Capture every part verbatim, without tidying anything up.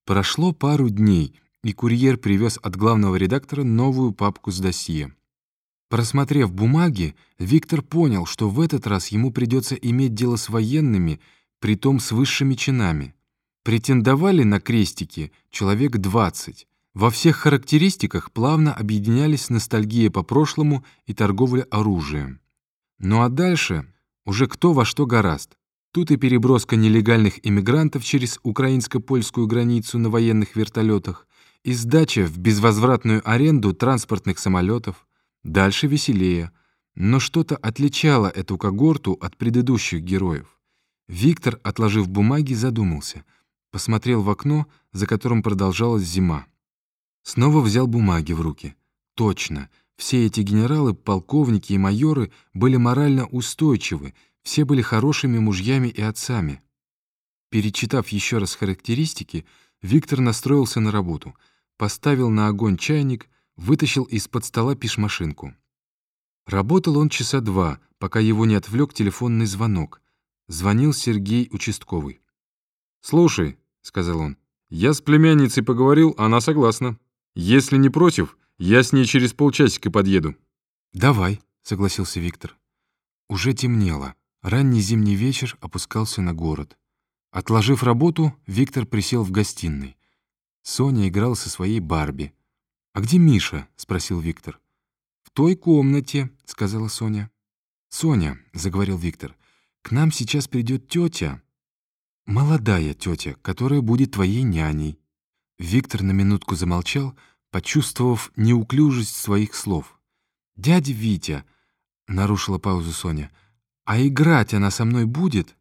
Прошло пару дней, и курьер привез от главного редактора новую папку с досье. Просмотрев бумаги, Виктор понял, что в этот раз ему придется иметь дело с военными, притом с высшими чинами. Претендовали на крестики человек двадцать. Во всех характеристиках плавно объединялись ностальгия по прошлому и торговля оружием. Ну а дальше уже кто во что горазд. Тут и переброска нелегальных иммигрантов через украинско-польскую границу на военных вертолетах, и сдача в безвозвратную аренду транспортных самолетов. Дальше веселее. Но что-то отличало эту когорту от предыдущих героев. Виктор, отложив бумаги, задумался. Посмотрел в окно, за которым продолжалась зима. Снова взял бумаги в руки. Точно, все эти генералы, полковники и майоры были морально устойчивы, все были хорошими мужьями и отцами. Перечитав еще раз характеристики, Виктор настроился на работу, поставил на огонь чайник, вытащил из-под стола пишмашинку. Работал он часа два, пока его не отвлек телефонный звонок. Звонил Сергей участковый. «Слушай», — сказал он, — «я с племянницей поговорил, она согласна. Если не против, я с ней через полчасика подъеду». «Давай», — согласился Виктор. Уже темнело. Ранний зимний вечер опускался на город. Отложив работу, Виктор присел в гостиной. Соня играла со своей Барби. «А где Миша?» — спросил Виктор. «В той комнате», — сказала Соня. «Соня», — заговорил Виктор, — «к нам сейчас придет тетя, молодая тетя, которая будет твоей няней». Виктор на минутку замолчал, почувствовав неуклюжесть своих слов. «Дядя Витя», — нарушила паузу Соня, — «а играть она со мной будет?»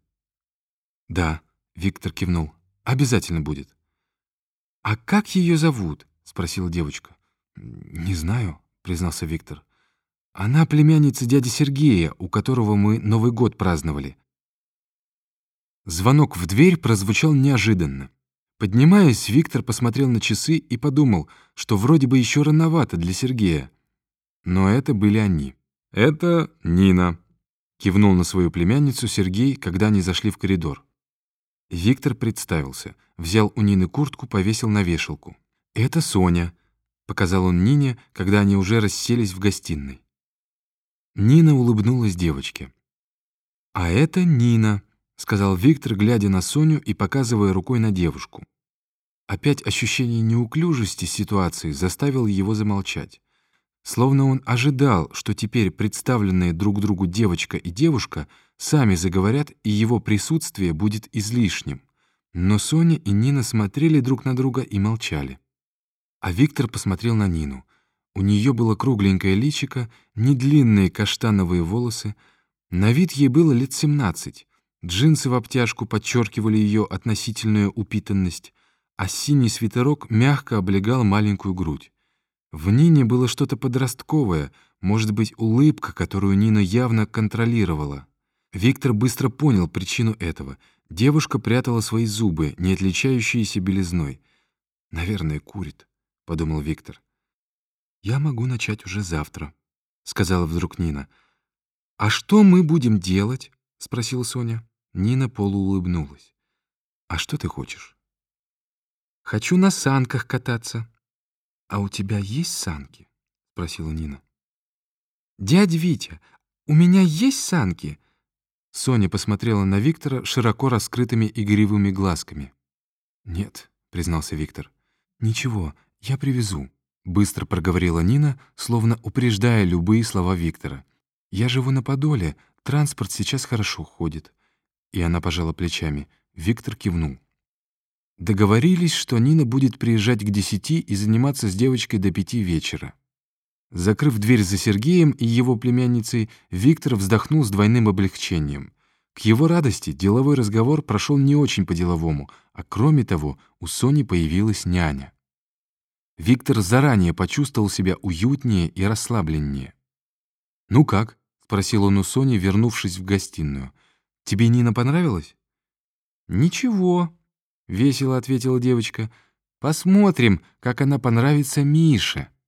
«Да», — Виктор кивнул, — «обязательно будет». «А как ее зовут?» — спросила девочка. «Не знаю», — признался Виктор. «Она племянница дяди Сергея, у которого мы Новый год праздновали». Звонок в дверь прозвучал неожиданно. Поднимаясь, Виктор посмотрел на часы и подумал, что вроде бы еще рановато для Сергея. Но это были они. «Это Нина», — кивнул на свою племянницу Сергей, когда они зашли в коридор. Виктор представился, взял у Нины куртку, повесил на вешалку. «Это Соня», — показал он Нине, когда они уже расселись в гостиной. Нина улыбнулась девочке. «А это Нина», — сказал Виктор, глядя на Соню и показывая рукой на девушку. Опять ощущение неуклюжести ситуации заставило его замолчать. Словно он ожидал, что теперь представленные друг другу девочка и девушка сами заговорят, и его присутствие будет излишним. Но Соня и Нина смотрели друг на друга и молчали. А Виктор посмотрел на Нину. У нее было кругленькое личико, недлинные каштановые волосы. На вид ей было лет семнадцать. Джинсы в обтяжку подчеркивали ее относительную упитанность, а синий свитерок мягко облегал маленькую грудь. В Нине было что-то подростковое, может быть, улыбка, которую Нина явно контролировала. Виктор быстро понял причину этого. Девушка прятала свои зубы, не отличающиеся белизной. «Наверное, курит», — подумал Виктор. «Я могу начать уже завтра», — сказала вдруг Нина. «А что мы будем делать?» — спросила Соня. Нина полуулыбнулась. «А что ты хочешь?» «Хочу на санках кататься». «А у тебя есть санки?» — спросила Нина. «Дядя Витя, у меня есть санки?» Соня посмотрела на Виктора широко раскрытыми игривыми глазками. «Нет», — признался Виктор. «Ничего, я привезу», — быстро проговорила Нина, словно упреждая любые слова Виктора. «Я живу на Подоле, транспорт сейчас хорошо ходит». И она пожала плечами. Виктор кивнул. Договорились, что Нина будет приезжать к десяти и заниматься с девочкой до пяти вечера. Закрыв дверь за Сергеем и его племянницей, Виктор вздохнул с двойным облегчением. К его радости деловой разговор прошел не очень по-деловому, а кроме того, у Сони появилась няня. Виктор заранее почувствовал себя уютнее и расслабленнее. «Ну как?» — спросил он у Сони, вернувшись в гостиную. «Тебе Нина понравилась?» «Ничего», — весело ответила девочка. «Посмотрим, как она понравится Мише».